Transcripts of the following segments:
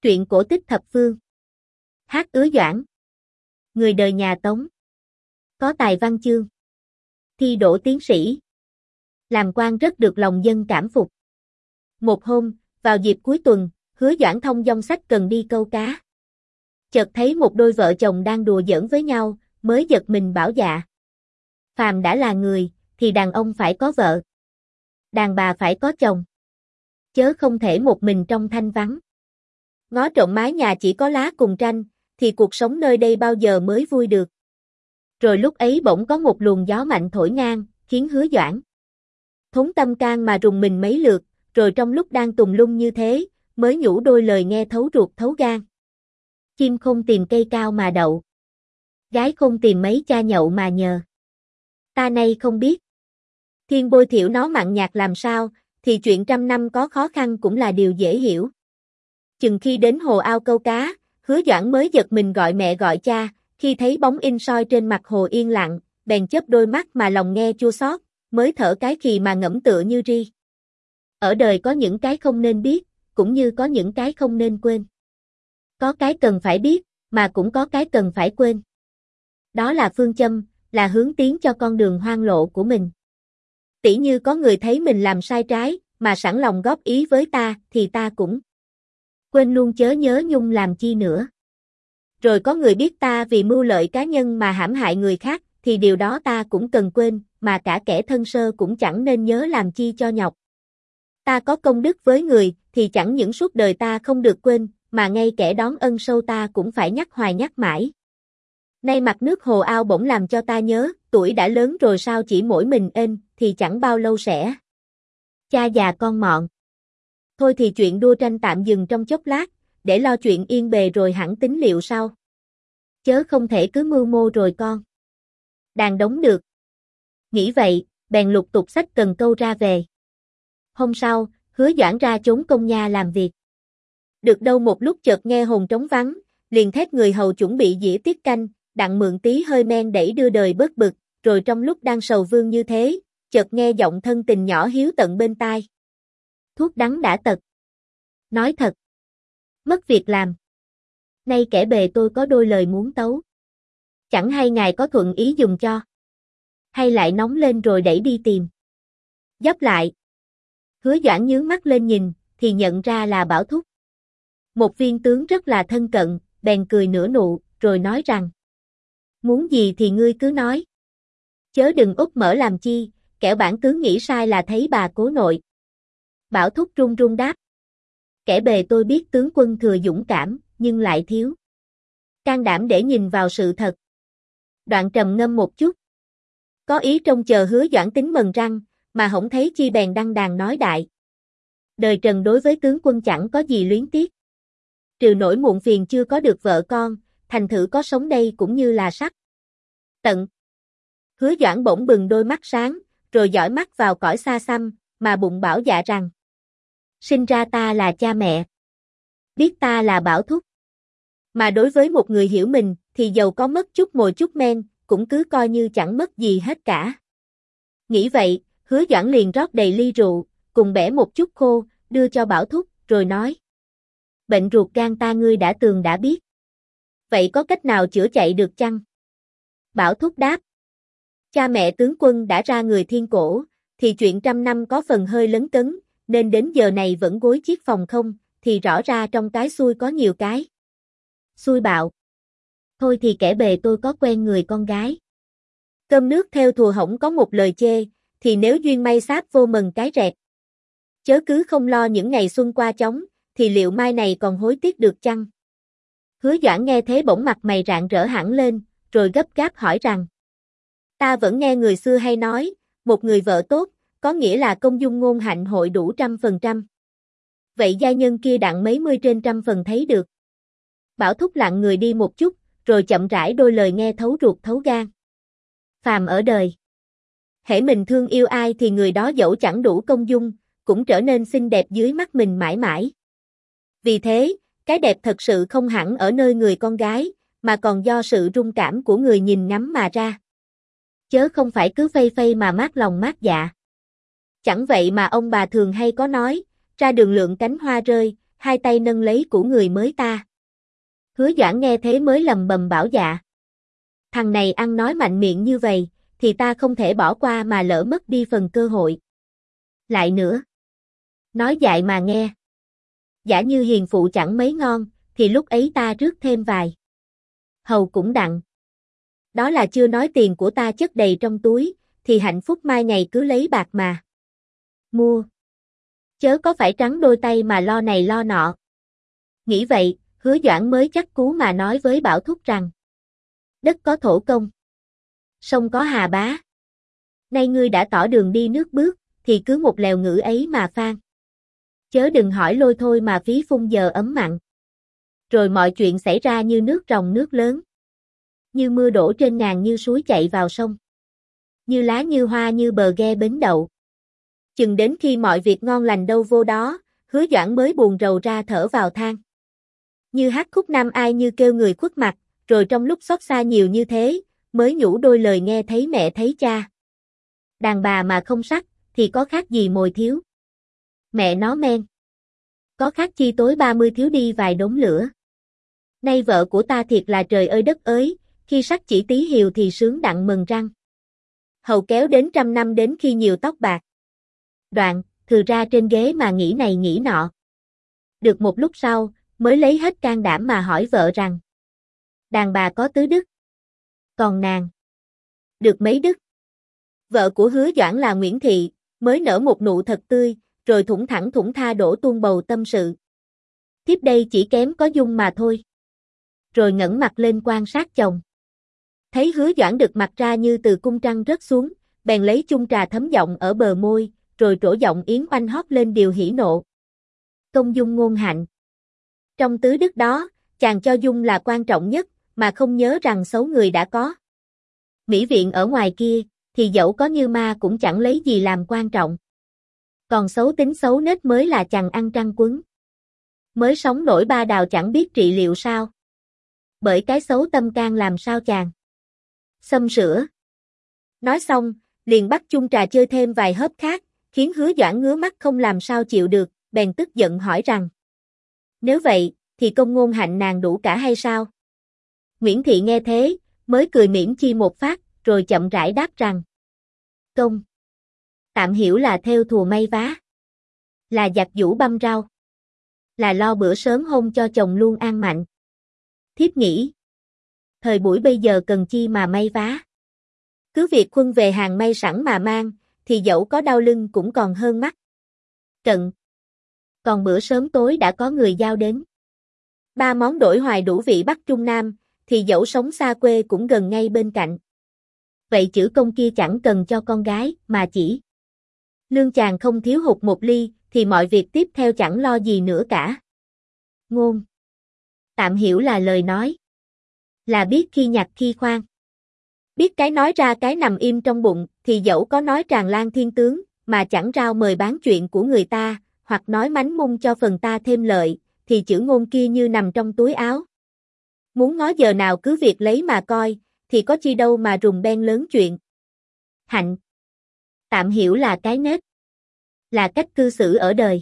Truyện cổ tích thập phương. Hát Ứa Doãn. Người đời nhà Tống. Có tài văn chương. Thi đỗ tiến sĩ. Làm quan rất được lòng dân cảm phục. Một hôm, vào dịp cuối tuần, Hứa Doãn thông dong sách cần đi câu cá. Chợt thấy một đôi vợ chồng đang đùa giỡn với nhau, mới giật mình bảo dạ. Phàm đã là người, thì đàn ông phải có vợ. Đàn bà phải có chồng. Chớ không thể một mình trong thanh vắng. Ngó trộm mái nhà chỉ có lá cùng tranh, thì cuộc sống nơi đây bao giờ mới vui được. Rồi lúc ấy bỗng có một luồng gió mạnh thổi ngang, khiến Hứa Doãn thốn tâm can mà rùng mình mấy lượt, rồi trong lúc đang tùng lung như thế, mới nhủ đôi lời nghe thấu ruột thấu gan. Chim không tìm cây cao mà đậu. Gái không tìm mấy cha nhậu mà nhờ. Ta nay không biết. Thiên bôi thiểu nó mặn nhạt làm sao, thì chuyện trăm năm có khó khăn cũng là điều dễ hiểu. Chừng khi đến hồ ao câu cá, Hứa Doãn mới giật mình gọi mẹ gọi cha, khi thấy bóng in soi trên mặt hồ yên lặng, bèn chớp đôi mắt mà lòng nghe chua xót, mới thở cái khì mà ngẫm tựa như ri. Ở đời có những cái không nên biết, cũng như có những cái không nên quên. Có cái cần phải biết, mà cũng có cái cần phải quên. Đó là phương châm, là hướng tiến cho con đường hoang lộ của mình. Tỉ như có người thấy mình làm sai trái, mà sẵn lòng góp ý với ta, thì ta cũng quên luôn chớ nhớ nhung làm chi nữa. Rồi có người biết ta vì mưu lợi cá nhân mà hãm hại người khác, thì điều đó ta cũng cần quên, mà cả kẻ thân sơ cũng chẳng nên nhớ làm chi cho nhọc. Ta có công đức với người, thì chẳng những suốt đời ta không được quên, mà ngay kẻ đón ân sâu ta cũng phải nhắc hoài nhắc mãi. Nay mặt nước hồ ao bỗng làm cho ta nhớ, tuổi đã lớn rồi sao chỉ mỗi mình ên, thì chẳng bao lâu sẽ cha già con mọn. Thôi thì chuyện đua tranh tạm dừng trong chốc lát, để lo chuyện yên bề rồi hẳn tính liệu sau. Chớ không thể cứ mưu mô rồi con đàn đống được. Nghĩ vậy, bèn lục tục xách cần câu ra về. Hôm sau, Hứa Doãn ra trốn công nha làm việc. Được đâu một lúc chợt nghe hồn trống vắng, liền thét người hầu chuẩn bị dĩa tiết canh, đặng mượn tí hơi men đẩy đưa đời bớt bực, rồi trong lúc đang sầu vương như thế, chợt nghe giọng thân tình nhỏ hiếu tận bên tai. Thuốc đắng đã tật. Nói thật. Mất việc làm. Nay kẻ bề tôi có đôi lời muốn tấu. Chẳng hay ngài có thuận ý dùng cho. Hay lại nóng lên rồi đẩy đi tìm. Dấp lại. Hứa Doãn nhướng mắt lên nhìn, thì nhận ra là Bảo Thúc. Một viên tướng rất là thân cận, bèn cười nửa nụ, rồi nói rằng. Muốn gì thì ngươi cứ nói. Chớ đừng úp mở làm chi, kẻo bản tướng nghĩ sai là thấy bà cố nội. Bảo Thúc run run đáp. Kẻ bề tôi biết tướng quân thừa dũng cảm, nhưng lại thiếu can đảm để nhìn vào sự thật. Đoạn trầm ngâm một chút. Có ý trông chờ Hứa Doãn tính mần răng, mà hổng thấy chi bèn đăng đàn nói đại. Đời Trần đối với tướng quân chẳng có gì luyến tiếc. Trừ nỗi muộn phiền chưa có được vợ con, thành thử có sống đây cũng như là sắc tận. Hứa Doãn bỗng bừng đôi mắt sáng, rồi dõi mắt vào cõi xa xăm, mà bụng bảo dạ rằng. Sinh ra ta là cha mẹ. Biết ta là Bảo Thúc. Mà đối với một người hiểu mình, thì dầu có mất chút mồi chút men, cũng cứ coi như chẳng mất gì hết cả. Nghĩ vậy, Hứa Doãn liền rót đầy ly rượu, cùng bẻ một chút khô, đưa cho Bảo Thúc, rồi nói. Bệnh ruột gan ta ngươi đã tường đã biết. Vậy có cách nào chữa chạy được chăng? Bảo Thúc đáp. Cha mẹ tướng quân đã ra người thiên cổ, thì chuyện trăm năm có phần hơi lấn cấn, nên đến giờ này vẫn gối chiếc phòng không, thì rõ ra trong cái xui có nhiều cái. Xui bạo. Thôi thì kẻ bề tôi có quen người con gái. Cơm nước theo thùa hổng có một lời chê, thì nếu duyên may sáp vô mần cái rẹt. Chớ cứ không lo những ngày xuân qua chóng, thì liệu mai này còn hối tiếc được chăng? Hứa Doãn nghe thế bỗng mặt mày rạng rỡ hẳn lên, rồi gấp gáp hỏi rằng. Ta vẫn nghe người xưa hay nói, một người vợ tốt, có nghĩa là công dung ngôn hạnh hội đủ 100%. Vậy giai nhân kia đặng mấy mươi trên 100% thấy được. Bảo Thúc lặng người đi một chút, rồi chậm rãi đôi lời nghe thấu ruột thấu gan. Phàm ở đời. Hễ mình thương yêu ai thì người đó dẫu chẳng đủ công dung, cũng trở nên xinh đẹp dưới mắt mình mãi mãi. Vì thế, cái đẹp thật sự không hẳn ở nơi người con gái, mà còn do sự rung cảm của người nhìn ngắm mà ra. Chớ không phải cứ phây phây mà mát lòng mát dạ. Chẳng vậy mà ông bà thường hay có nói, ra đường lượn cánh hoa rơi, hai tay nâng lấy của người mới ta. Hứa Doãn nghe thế mới lầm bầm bảo dạ. Thằng này ăn nói mạnh miệng như vậy, thì ta không thể bỏ qua mà lỡ mất đi phần cơ hội. Lại nữa. Nói dại mà nghe. Giả như hiền phụ chẳng mấy ngon, thì lúc ấy ta rước thêm vài. Hầu cũng đặng. Đó là chưa nói tiền của ta chất đầy trong túi, thì hạnh phúc mai ngày cứ lấy bạc mà mua. Chớ có phải trắng đôi tay mà lo này lo nọ. Nghĩ vậy, Hứa Doãn mới chắc cú mà nói với Bảo Thúc rằng: đất có thổ công, sông có hà bá. Nay ngươi đã tỏ đường đi nước bước, thì cứ một lèo ngữ ấy mà phan. Chớ đừng hỏi lôi thôi mà phí phung giờ ấm mặn. Rồi mọi chuyện xảy ra như nước ròng nước lớn. Như mưa đổ trên ngàn, như suối chạy vào sông. Như lá như hoa, như bờ ghe bến đậu. Chừng đến khi mọi việc ngon lành đâu vô đó, Hứa Doãn mới buồn rầu ra thở vào than. Như hát khúc nam ai, như kêu người khuất mặt, rồi trong lúc xót xa nhiều như thế, mới nhủ đôi lời nghe thấy mẹ thấy cha. Đàn bà mà không sắc, thì có khác gì mồi thiếu. Mẹ nó men. Có khác chi tối 30 thiếu đi vài đống lửa. Nay vợ của ta thiệt là trời ơi đất ơi, khi sắc chỉ tí hiều thì sướng đặng mừng răng. Hầu kéo đến 100 năm đến khi nhiều tóc bạc. Đoạn, thừa ra trên ghế mà nghĩ này nghĩ nọ. Được một lúc sau, mới lấy hết can đảm mà hỏi vợ rằng: đàn bà có tứ đức, còn nàng được mấy đức? Vợ của Hứa Doãn là Nguyễn Thị, mới nở một nụ thật tươi, rồi thủng thẳng thủng tha đổ tuôn bầu tâm sự. Thiếp đây chỉ kém có dung mà thôi. Rồi ngẩng mặt lên quan sát chồng. Thấy Hứa Doãn đực mặt ra như từ cung trăng rớt xuống, bèn lấy chung trà thấm giọng ở bờ môi, rồi trổ giọng yến oanh hót lên điều hỉ nộ. Công dung ngôn hạnh. Trong tứ đức đó, chàng cho dung là quan trọng nhất, mà không nhớ rằng xấu người đã có. Mỹ viện ở ngoài kia, thì dẫu có như ma cũng chẳng lấy gì làm quan trọng. Còn xấu tính xấu nết mới là chàng ăn trăng quấn. Mới sống nổi ba đào chẳng biết trị liệu sao. Bởi cái xấu tâm can làm sao chàng xâm sửa. Nói xong, liền bắt chung trà chơi thêm vài hớp khác, khiến Hứa Doãn ngứa mắt không làm sao chịu được, bèn tức giận hỏi rằng: nếu vậy, thì công ngôn hạnh nàng đủ cả hay sao? Nguyễn Thị nghe thế, mới cười mỉm chi một phát, rồi chậm rãi đáp rằng: công tạm hiểu là thêu thùa may vá, là giặt giũ băm rau, là lo bữa sớm hôn cho chồng luôn an mạnh. Thiếp nghĩ, thời buổi bây giờ cần chi mà may vá. Cứ việc khuân về hàng may sẵn mà mang, thì dẫu có đau lưng cũng còn hơn mắt cận. Còn bữa sớm tối đã có người giao đến. Ba món đổi hoài đủ vị Bắc Trung Nam, thì dẫu sống xa quê cũng gần ngay bên cạnh. Vậy chữ công kia chẳng cần cho con gái, mà chỉ lương chàng không thiếu hụt một ly, thì mọi việc tiếp theo chẳng lo gì nữa cả. Ngôn tạm hiểu là lời nói, là biết khi nhặt khi khoan. Biết cái nói ra cái nằm im trong bụng, thì dẫu có nói tràn lan thiên tướng, mà chẳng rao mời bán chuyện của người ta, hoặc nói mánh mung cho phần ta thêm lợi, thì chữ ngôn kia như nằm trong túi áo. Muốn ngó giờ nào cứ việc lấy mà coi, thì có chi đâu mà rùng beng lớn chuyện. Hạnh tạm hiểu là cái nết, là cách cư xử ở đời,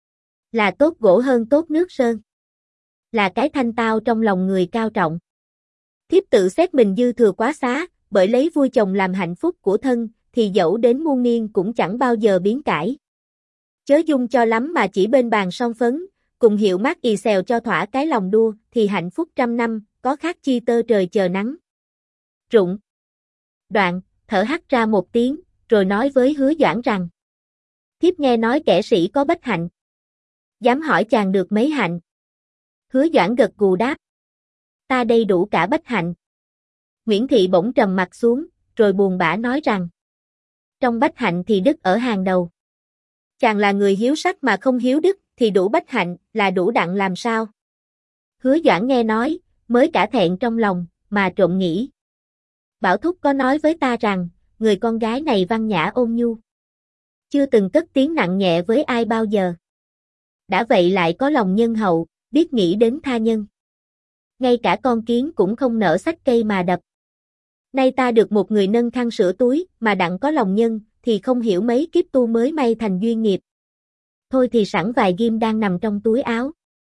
là tốt gỗ hơn tốt nước sơn, là cái thanh tao trong lòng người cao trọng. Thiếp tự xét mình dư thừa quá xá, bởi lấy vui chồng làm hạnh phúc của thân, thì dẫu đến muôn niên cũng chẳng bao giờ biến cải. Chớ dung cho lắm mà chỉ bên bàn son phấn, cùng hiệu mát ì xèo cho thỏa cái lòng đua, thì hạnh phúc 100 năm, có khác chi tơ trời chờ nắng. Rụng. Đoạn, thở hắt ra một tiếng, rồi nói với Hứa Doãn rằng: thiếp nghe nói kẻ sĩ có bách hạnh. Dám hỏi chàng được mấy hạnh? Hứa Doãn gật gù đáp: ta đây đủ cả bách hạnh. Nguyễn Thị bỗng trầm mặt xuống, rồi buồn bã nói rằng: trong bách hạnh thì đức ở hàng đầu. Chàng là người hiếu sắc mà không hiếu đức, thì đủ bách hạnh, là đủ đặng làm sao? Hứa Doãn nghe nói, mới cả thẹn trong lòng, mà trộm nghĩ. Bảo Thúc có nói với ta rằng, người con gái này văn nhã ôn nhu. Chưa từng cất tiếng nặng nhẹ với ai bao giờ. Đã vậy lại có lòng nhân hậu, biết nghĩ đến tha nhân. Ngay cả con kiến cũng không nỡ xách cây mà đập. Nay ta được một người nâng khăn sửa túi, mà đặng có lòng nhân, thì không hiểu mấy kiếp tu mới may thành duyên nghiệp. Thôi thì sẵn vài ghim đang nằm trong túi áo.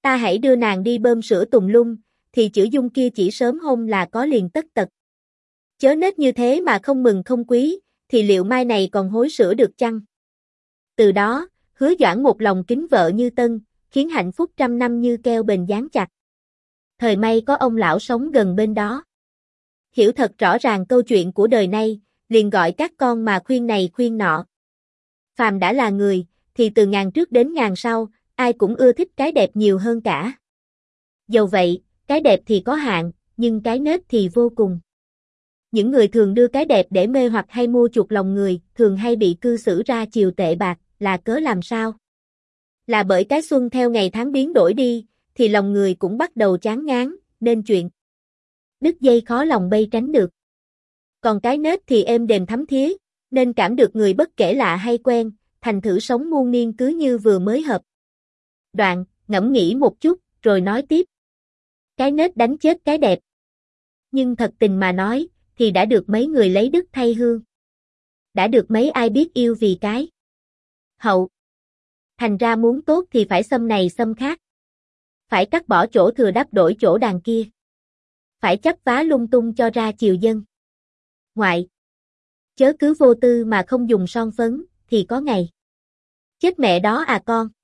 Ta hãy đưa nàng đi bơm sữa tùng lung, thì chữ Dung kia chỉ sớm hôm là có liền tất tật. Chớ nết như thế mà không mừng không quý, thì liệu mai này còn hối sữa được chăng? Từ đó, Hứa Doãn một lòng kính vợ như tân, khiến hạnh phúc trăm năm như keo bền dán chặt. Thời may có ông lão sống gần bên đó. Hiểu thật rõ ràng câu chuyện của đời nay, liền gọi các con mà khuyên này khuyên nọ. Phàm đã là người, thì từ ngàn trước đến ngàn sau, ai cũng ưa thích cái đẹp nhiều hơn cả. Dầu vậy, cái đẹp thì có hạn, nhưng cái nết thì vô cùng. Những người thường đưa cái đẹp để mê hoặc hay mua chuộc lòng người, thường hay bị cư xử ra chiều tệ bạc, là cớ làm sao? Là bởi cái xuân theo ngày tháng biến đổi đi, thì lòng người cũng bắt đầu chán ngán, nên chuyện đứt dây khó lòng bay tránh được. Còn cái nết thì êm đềm thấm thía, nên cảm được người bất kể lạ hay quen, thành thử sống muôn niên cứ như vừa mới hợp. Đoạn, ngẫm nghĩ một chút, rồi nói tiếp. Cái nết đánh chết cái đẹp. Nhưng thật tình mà nói, thì đã được mấy người lấy đức thay hương. Đã được mấy ai biết yêu vì cái hậu. Thành ra muốn tốt thì phải xâm này xâm khác. Phải cắt bỏ chỗ thừa đắp đổi chỗ đàn kia. Phải chấp vá lung tung cho ra chiều dân. Ngoại. Chớ cứ vô tư mà không dùng son phấn, thì có ngày chết mẹ đó à con.